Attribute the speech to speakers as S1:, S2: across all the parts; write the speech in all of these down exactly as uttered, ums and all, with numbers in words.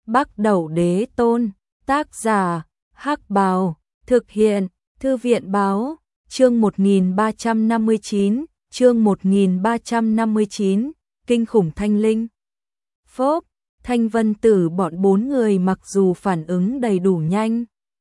S1: Bắc Đẩu Đế Tôn, tác giả, Hắc Bào, thực hiện, Thư viện báo, chương một nghìn ba trăm năm mươi chín, chương một nghìn ba trăm năm mươi chín, kinh khủng thanh linh. Phốp, Thanh Vân Tử bọn bốn người mặc dù phản ứng đầy đủ nhanh,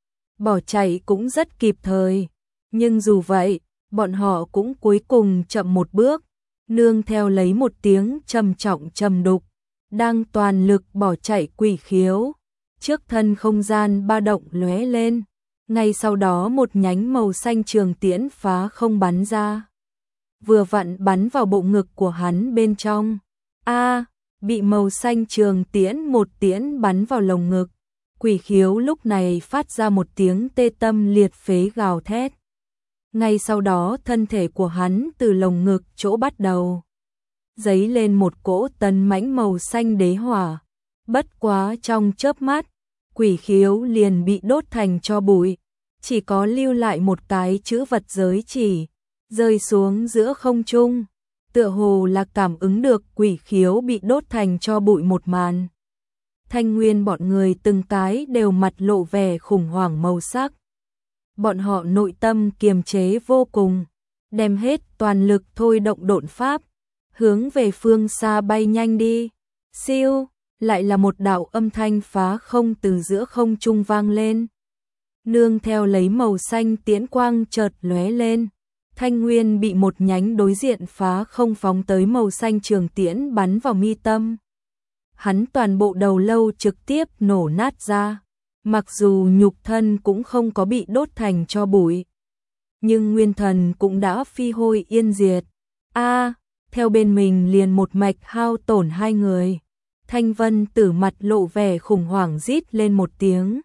S1: bỏ chạy cũng rất kịp thời, nhưng dù vậy, bọn họ cũng cuối cùng chậm một bước, nương theo lấy một tiếng trầm trọng trầm đục, đang toàn lực bỏ chạy Quỷ Khiếu, trước thân không gian ba động lóe lên, ngay sau đó một nhánh màu xanh trường tiễn phá không bắn ra, vừa vặn bắn vào bộ ngực của hắn bên trong. A, bị màu xanh trường tiễn một tiễn bắn vào lồng ngực. Quỷ Khiếu lúc này phát ra một tiếng tê tâm liệt phế gào thét. Ngay sau đó thân thể của hắn từ lồng ngực chỗ bắt đầu dấy lên một cỗ tấn mãnh màu xanh đế hỏa. Bất quá trong chớp mắt, Quỷ Khiếu liền bị đốt thành tro bụi, chỉ có lưu lại một cái chữ vật giới chỉ, rơi xuống giữa không trung, tựa hồ là cảm ứng được Quỷ Khiếu bị đốt thành tro bụi một màn. Thanh Nguyên bọn người từng cái đều mặt lộ vẻ khủng hoảng màu sắc. Bọn họ nội tâm kiềm chế vô cùng, đem hết toàn lực thôi động độn pháp, hướng về phương xa bay nhanh đi. Siêu, lại là một đạo âm thanh phá không từ giữa không trung vang lên. Nương theo lấy màu xanh tiễn quang chợt lóe lên, Thanh Nguyên bị một nhánh đối diện phá không phóng tới màu xanh trường tiễn bắn vào mi tâm. Hắn toàn bộ đầu lâu trực tiếp nổ nát ra, mặc dù nhục thân cũng không có bị đốt thành tro bụi, nhưng nguyên thần cũng đã phi hôi yên diệt. A, theo bên mình liền một mạch hao tổn hai người. Thanh Vân Tử mặt lộ vẻ khủng hoảng rít lên một tiếng.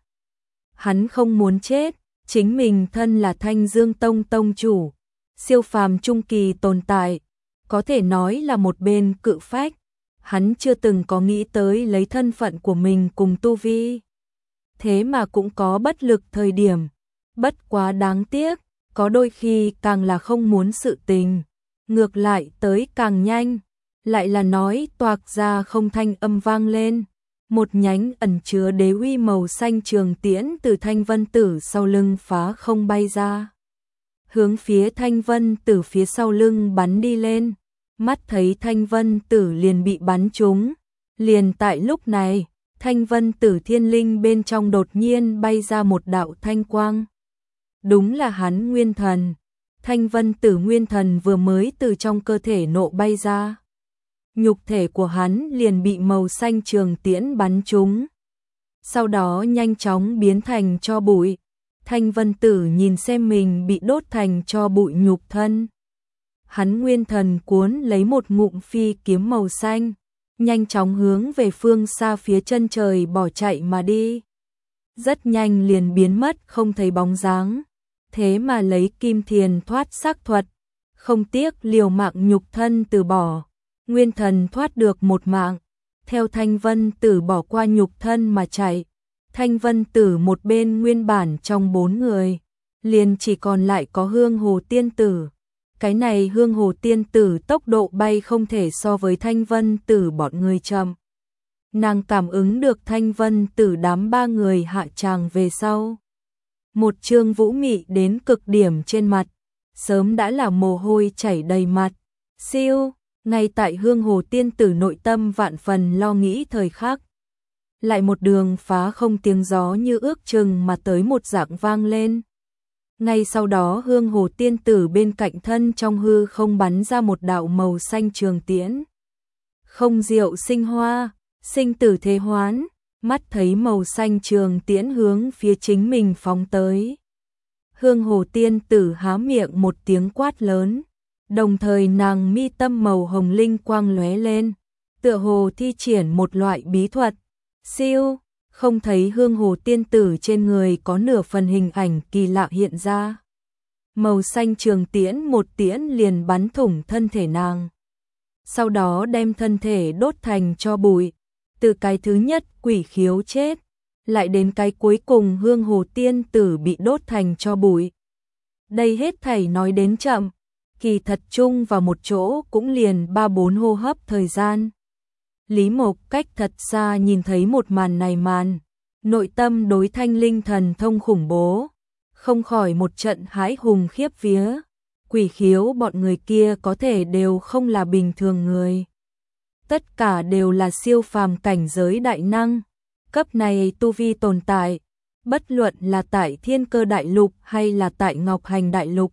S1: Hắn không muốn chết, chính mình thân là Thanh Dương Tông tông chủ, siêu phàm trung kỳ tồn tại, có thể nói là một bên cự phách. Hắn chưa từng có nghĩ tới lấy thân phận của mình cùng tu vi, thế mà cũng có bất lực thời điểm. Bất quá đáng tiếc, có đôi khi càng là không muốn sự tình, ngược lại tới càng nhanh. Lại là nói toạc ra không thanh âm vang lên, một nhánh ẩn chứa đế uy màu xanh trường tiễn từ Thanh Vân Tử sau lưng phá không bay ra, hướng phía Thanh Vân Tử phía sau lưng bắn đi lên. Mắt thấy Thanh Vân Tử liền bị bắn trúng, liền tại lúc này, Thanh Vân Tử thiên linh bên trong đột nhiên bay ra một đạo thanh quang. Đúng là hắn nguyên thần. Thanh Vân Tử nguyên thần vừa mới từ trong cơ thể nộ bay ra, nhục thể của hắn liền bị màu xanh trường tiễn bắn trúng, sau đó nhanh chóng biến thành tro bụi. Thanh Vân Tử nhìn xem mình bị đốt thành tro bụi nhục thân, hắn nguyên thần cuốn lấy một ngụm phi kiếm màu xanh, nhanh chóng hướng về phương xa phía chân trời bỏ chạy mà đi. Rất nhanh liền biến mất không thấy bóng dáng, thế mà lấy kim thiền thoát xác thuật, không tiếc liều mạng nhục thân từ bỏ, nguyên thần thoát được một mạng, theo Thanh Vân Tử bỏ qua nhục thân mà chạy. Thanh Vân Tử một bên nguyên bản trong bốn người, liền chỉ còn lại có Hương Hồ Tiên Tử. Cái này Hương Hồ Tiên Tử tốc độ bay không thể so với Thanh Vân Tử bọn người chậm. Nàng cảm ứng được Thanh Vân Tử đám ba người hạ tràng về sau, một trương vũ mị đến cực điểm trên mặt, sớm đã là mồ hôi chảy đầy mặt. Siêu, ngay tại Hương Hồ Tiên Tử nội tâm vạn phần lo nghĩ thời khắc, lại một đường phá không tiếng gió như ước chừng mà tới một dạng vang lên. Ngay sau đó Hương Hồ Tiên Tử bên cạnh thân trong hư không bắn ra một đạo màu xanh trường tiễn. Không diệu sinh hoa, sinh tử thế hoán, mắt thấy màu xanh trường tiễn hướng phía chính mình phóng tới. Hương Hồ Tiên Tử há miệng một tiếng quát lớn, đồng thời nàng mi tâm màu hồng linh quang lóe lên, tựa hồ thi triển một loại bí thuật. Siêu, không thấy Hương Hồ Tiên Tử trên người có nửa phần hình ảnh kỳ lạ hiện ra. Màu xanh trường tiễn một tiễn liền bắn thủng thân thể nàng, sau đó đem thân thể đốt thành tro bụi. Từ cái thứ nhất Quỷ Khiếu chết, lại đến cái cuối cùng Hương Hồ Tiên Tử bị đốt thành tro bụi. Đây hết thảy nói đến chậm, kỳ thật chung vào một chỗ cũng liền ba bốn hô hấp thời gian. Lý Mộc cách thật xa nhìn thấy một màn này màn, nội tâm đối Thanh Linh thần thông khủng bố, không khỏi một trận hãi hùng khiếp vía. Quỷ khiếu bọn người kia có thể đều không là bình thường người. Tất cả đều là siêu phàm cảnh giới đại năng. Cấp này tu vi tồn tại, bất luận là tại Thiên Cơ Đại Lục hay là tại Ngọc Hành Đại Lục.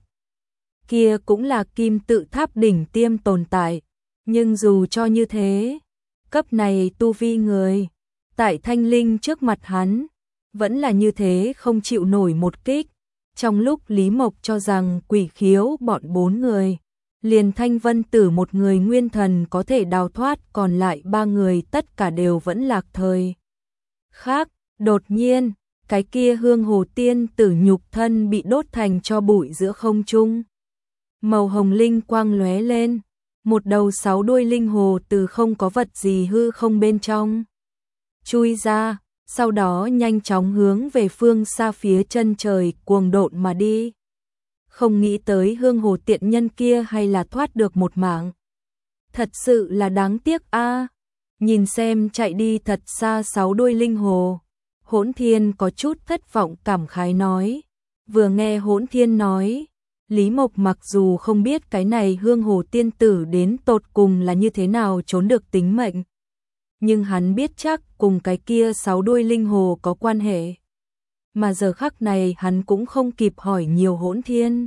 S1: Kia cũng là kim tự tháp đỉnh tiêm tồn tại. Nhưng dù cho như thế, cấp này tu vi người, tại Thanh Linh trước mặt hắn, vẫn là như thế không chịu nổi một kích. Trong lúc Lý Mộc cho rằng quỷ khiếu bọn bốn người, liền Thanh Vân Tử một người nguyên thần có thể đào thoát, còn lại ba người tất cả đều vẫn lạc thời. Khác, đột nhiên, cái kia hương hồ tiên tử nhục thân bị đốt thành tro bụi giữa không trung. Màu hồng linh quang lóe lên, một đầu sáu đuôi linh hồ từ không có vật gì hư không bên trong chui ra, sau đó nhanh chóng hướng về phương xa phía chân trời cuồng độn mà đi. Không nghĩ tới hương hồ tiện nhân kia hay là thoát được một mạng. Thật sự là đáng tiếc a. Nhìn xem chạy đi thật xa sáu đuôi linh hồ, Hỗn Thiên có chút thất vọng cảm khái nói. Vừa nghe Hỗn Thiên nói, Lý Mộc mặc dù không biết cái này hương hồ tiên tử đến tột cùng là như thế nào trốn được tính mệnh, nhưng hắn biết chắc cùng cái kia sáu đuôi linh hồ có quan hệ. Mà giờ khắc này hắn cũng không kịp hỏi nhiều Hỗn Thiên,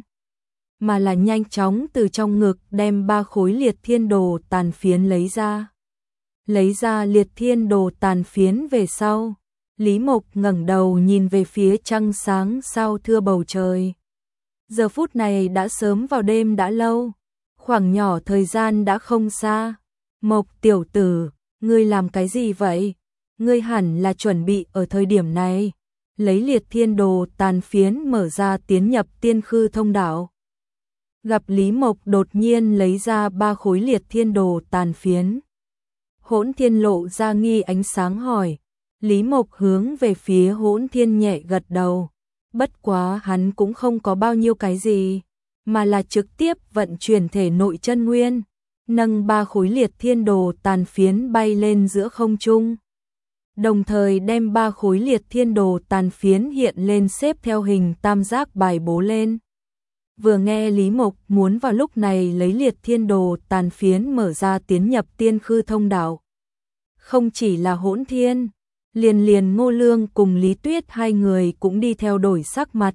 S1: mà là nhanh chóng từ trong ngực đem ba khối liệt thiên đồ tàn phiến lấy ra. Lấy ra liệt thiên đồ tàn phiến về sau, Lý Mộc ngẩng đầu nhìn về phía trăng sáng sao thưa bầu trời. Giờ phút này đã sớm vào đêm đã lâu, khoảng nhỏ thời gian đã không xa. Mộc tiểu tử, ngươi làm cái gì vậy? Ngươi hẳn là chuẩn bị ở thời điểm này lấy liệt thiên đồ tàn phiến mở ra tiến nhập tiên khư thông đạo. Gặp Lý Mộc đột nhiên lấy ra ba khối liệt thiên đồ tàn phiến, Hỗn Thiên lộ ra nghi ánh sáng hỏi. Lý Mộc hướng về phía Hỗn Thiên nhẹ gật đầu, bất quá hắn cũng không có bao nhiêu cái gì, mà là trực tiếp vận chuyển thể nội chân nguyên, nâng ba khối liệt thiên đồ tàn phiến bay lên giữa không trung. Đồng thời đem ba khối liệt thiên đồ tàn phiến hiện lên xếp theo hình tam giác bài bố lên. Vừa nghe Lý Mộc muốn vào lúc này lấy liệt thiên đồ tàn phiến mở ra tiến nhập tiên khư thông đạo, không chỉ là Hỗn Thiên, liền liền Ngô Lương cùng Lý Tuyết hai người cũng đi theo đổi sắc mặt.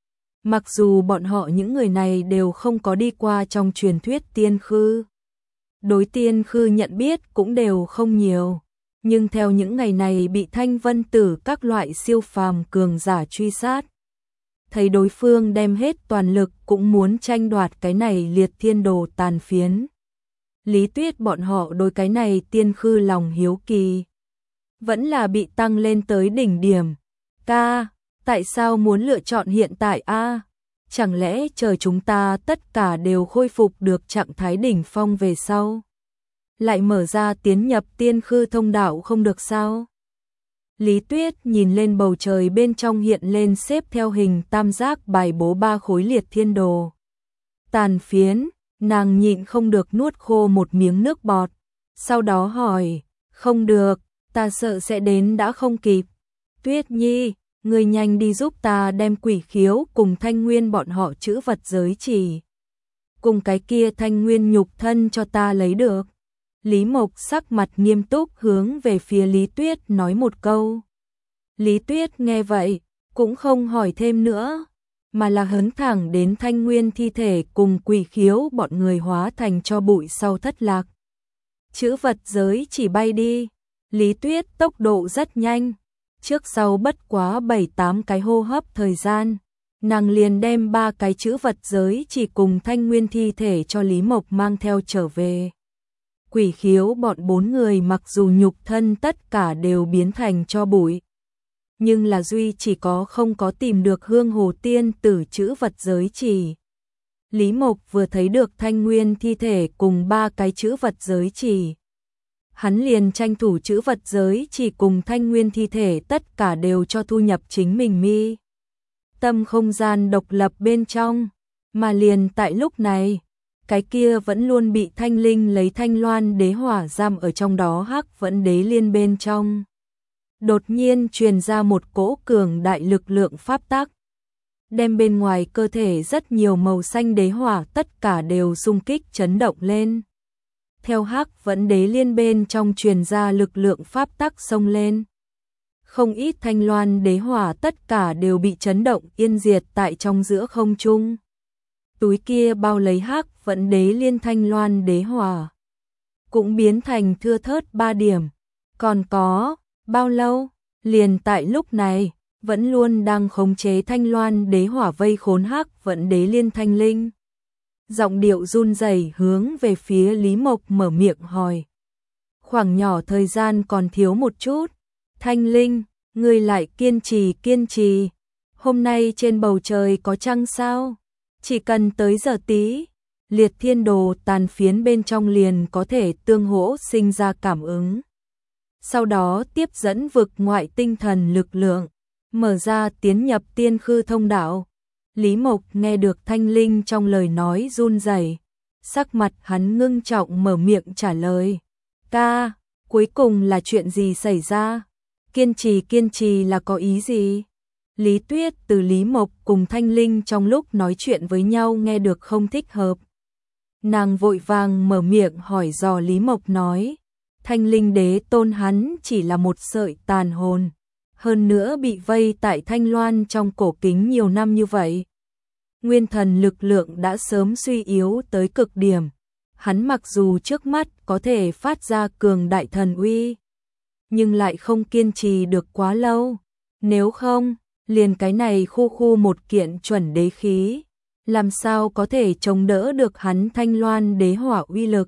S1: Mặc dù bọn họ những người này đều không có đi qua trong truyền thuyết tiên khư, đối tiên khư nhận biết cũng đều không nhiều, nhưng theo những ngày này bị Thanh Vân Tử các loại siêu phàm cường giả truy sát, thấy đối phương đem hết toàn lực cũng muốn tranh đoạt cái này liệt thiên đồ tàn phiến. Lý Tuyết bọn họ đối cái này tiên khư lòng hiếu kỳ vẫn là bị tăng lên tới đỉnh điểm. Ca, tại sao muốn lựa chọn hiện tại a? Chẳng lẽ chờ chúng ta tất cả đều khôi phục được trạng thái đỉnh phong về sau, lại mở ra tiến nhập tiên khư thông đạo không được sao? Lý Tuyết nhìn lên bầu trời bên trong hiện lên xếp theo hình tam giác bài bố ba khối liệt thiên đồ tàn phiến, nàng nhịn không được nuốt khô một miếng nước bọt, sau đó hỏi, không được, ta sợ sẽ đến đã không kịp. Tuyết Nhi, ngươi nhanh đi giúp ta đem quỷ khiếu cùng Thanh Nguyên bọn họ chữ vật giới chỉ, cùng cái kia Thanh Nguyên nhục thân cho ta lấy được. Lý Mộc sắc mặt nghiêm túc hướng về phía Lý Tuyết nói một câu. Lý Tuyết nghe vậy, cũng không hỏi thêm nữa, mà là hớn thẳng đến Thanh Nguyên thi thể cùng quỷ khiếu bọn người hóa thành cho bụi sau thất lạc. Chữ vật giới chỉ bay đi, Lý Tuyết tốc độ rất nhanh, trước sau bất quá bảy tám cái hô hấp thời gian, nàng liền đem ba cái chữ vật giới chỉ cùng Thanh Nguyên thi thể cho Lý Mộc mang theo trở về. Quỷ khiếu bọn bốn người mặc dù nhục thân tất cả đều biến thành cho bụi, nhưng là duy chỉ có không có tìm được hương hồ tiên tử chữ vật giới chỉ. Lý Mộc vừa thấy được Thanh Nguyên thi thể cùng ba cái chữ vật giới chỉ, hắn liền tranh thủ chữ vật giới chỉ cùng Thanh Nguyên thi thể tất cả đều cho thu nhập chính mình mi tâm không gian độc lập bên trong. Mà liền tại lúc này, cái kia vẫn luôn bị Thanh Linh lấy Thanh Loan đế hỏa giam ở trong đó Hắc Vẫn Đế Liên bên trong. Đột nhiên truyền ra một cỗ cường đại lực lượng pháp tắc, đem bên ngoài cơ thể rất nhiều màu xanh đế hỏa tất cả đều xung kích chấn động lên. Theo Hắc Vẫn Đế Liên bên trong truyền ra lực lượng pháp tắc xông lên. Không ít Thanh Loan đế hỏa tất cả đều bị chấn động yên diệt tại trong giữa không trung. Túi kia bao lấy Hắc Vẫn Đế Liên Thanh Loan đế hỏa cũng biến thành thưa thớt ba điểm. Còn có bao lâu? Liền tại lúc này, vẫn luôn đang khống chế Thanh Loan đế hỏa vây khốn Hắc Vẫn Đế Liên Thanh Linh. Giọng điệu run rẩy hướng về phía Lý Mộc mở miệng hỏi. Khoảng nhỏ thời gian còn thiếu một chút. Thanh Linh, ngươi lại kiên trì kiên trì. Hôm nay trên bầu trời có trăng sao? Chỉ cần tới giờ tí, liệt thiên đồ tàn phiến bên trong liền có thể tương hỗ sinh ra cảm ứng. Sau đó tiếp dẫn vực ngoại tinh thần lực lượng, mở ra tiến nhập tiên khư thông đạo. Lý Mộc nghe được Thanh Linh trong lời nói run rẩy, sắc mặt hắn ngưng trọng mở miệng trả lời. Ca, cuối cùng là chuyện gì xảy ra? Kiên trì kiên trì là có ý gì? Lý Tuyết từ Lý Mộc cùng Thanh Linh trong lúc nói chuyện với nhau nghe được không thích hợp. Nàng vội vàng mở miệng hỏi dò Lý Mộc nói. Thanh Linh đế tôn hắn chỉ là một sợi tàn hồn. Hơn nữa bị vây tại Thanh Loan trong cổ kính nhiều năm như vậy. Nguyên thần lực lượng đã sớm suy yếu tới cực điểm. Hắn mặc dù trước mắt có thể phát ra cường đại thần uy, nhưng lại không kiên trì được quá lâu. Nếu không, liền cái này khu khu một kiện chuẩn đế khí, làm sao có thể chống đỡ được hắn Thanh Loan đế hỏa uy lực.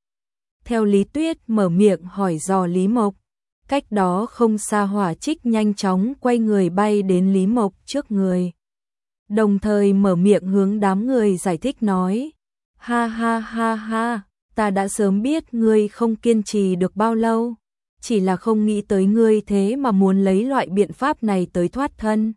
S1: Theo Lý Tuyết mở miệng hỏi dò Lý Mộc, cách đó không xa Hỏa Trích nhanh chóng quay người bay đến Lý Mộc trước người. Đồng thời mở miệng hướng đám người giải thích nói. Ha ha ha ha, ta đã sớm biết ngươi không kiên trì được bao lâu. Chỉ là không nghĩ tới ngươi thế mà muốn lấy loại biện pháp này tới thoát thân.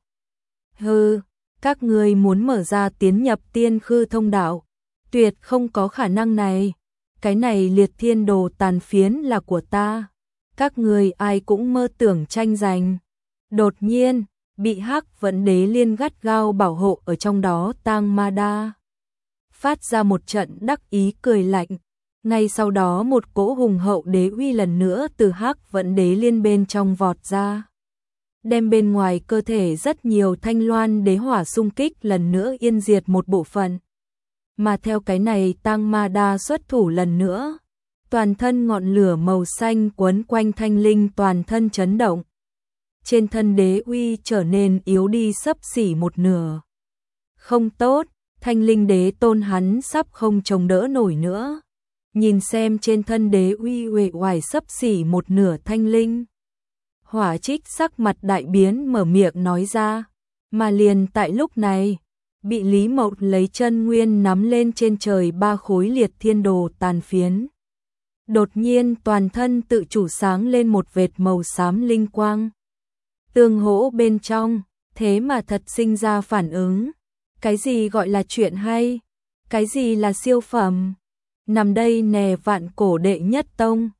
S1: Hừ, các ngươi muốn mở ra tiến nhập tiên khư thông đạo, tuyệt không có khả năng này. Cái này liệt thiên đồ tàn phiến là của ta. Các ngươi ai cũng mơ tưởng tranh giành. Đột nhiên, bị Hắc Vẫn Đế Liên gắt gao bảo hộ ở trong đó Tang Ma Đa phát ra một trận đắc ý cười lạnh. Ngay sau đó một cỗ hùng hậu đế uy lần nữa từ Hắc Vẫn Đế Liên bên trong vọt ra, đem bên ngoài cơ thể rất nhiều Thanh Loan đế hỏa xung kích lần nữa yên diệt một bộ phận. Mà theo cái này Tang Ma Đa xuất thủ lần nữa, toàn thân ngọn lửa màu xanh quấn quanh Thanh Linh toàn thân chấn động. Trên thân đế uy trở nên yếu đi xấp xỉ một nửa. Không tốt, Thanh Linh đế tôn hắn sắp không chống đỡ nổi nữa. Nhìn xem trên thân đế uy uể oải xấp xỉ một nửa Thanh Linh. Hỏa Trích sắc mặt đại biến mở miệng nói ra. Mà liền tại lúc này, bị Lý Mộc lấy chân nguyên nắm lên trên trời ba khối liệt thiên đồ tàn phiến. Đột nhiên toàn thân tự chủ sáng lên một vệt màu xám linh quang. Tương hỗ bên trong, thế mà thật sinh ra phản ứng. Cái gì gọi là chuyện hay? Cái gì là siêu phẩm? Nằm đây nè vạn cổ đệ nhất tông,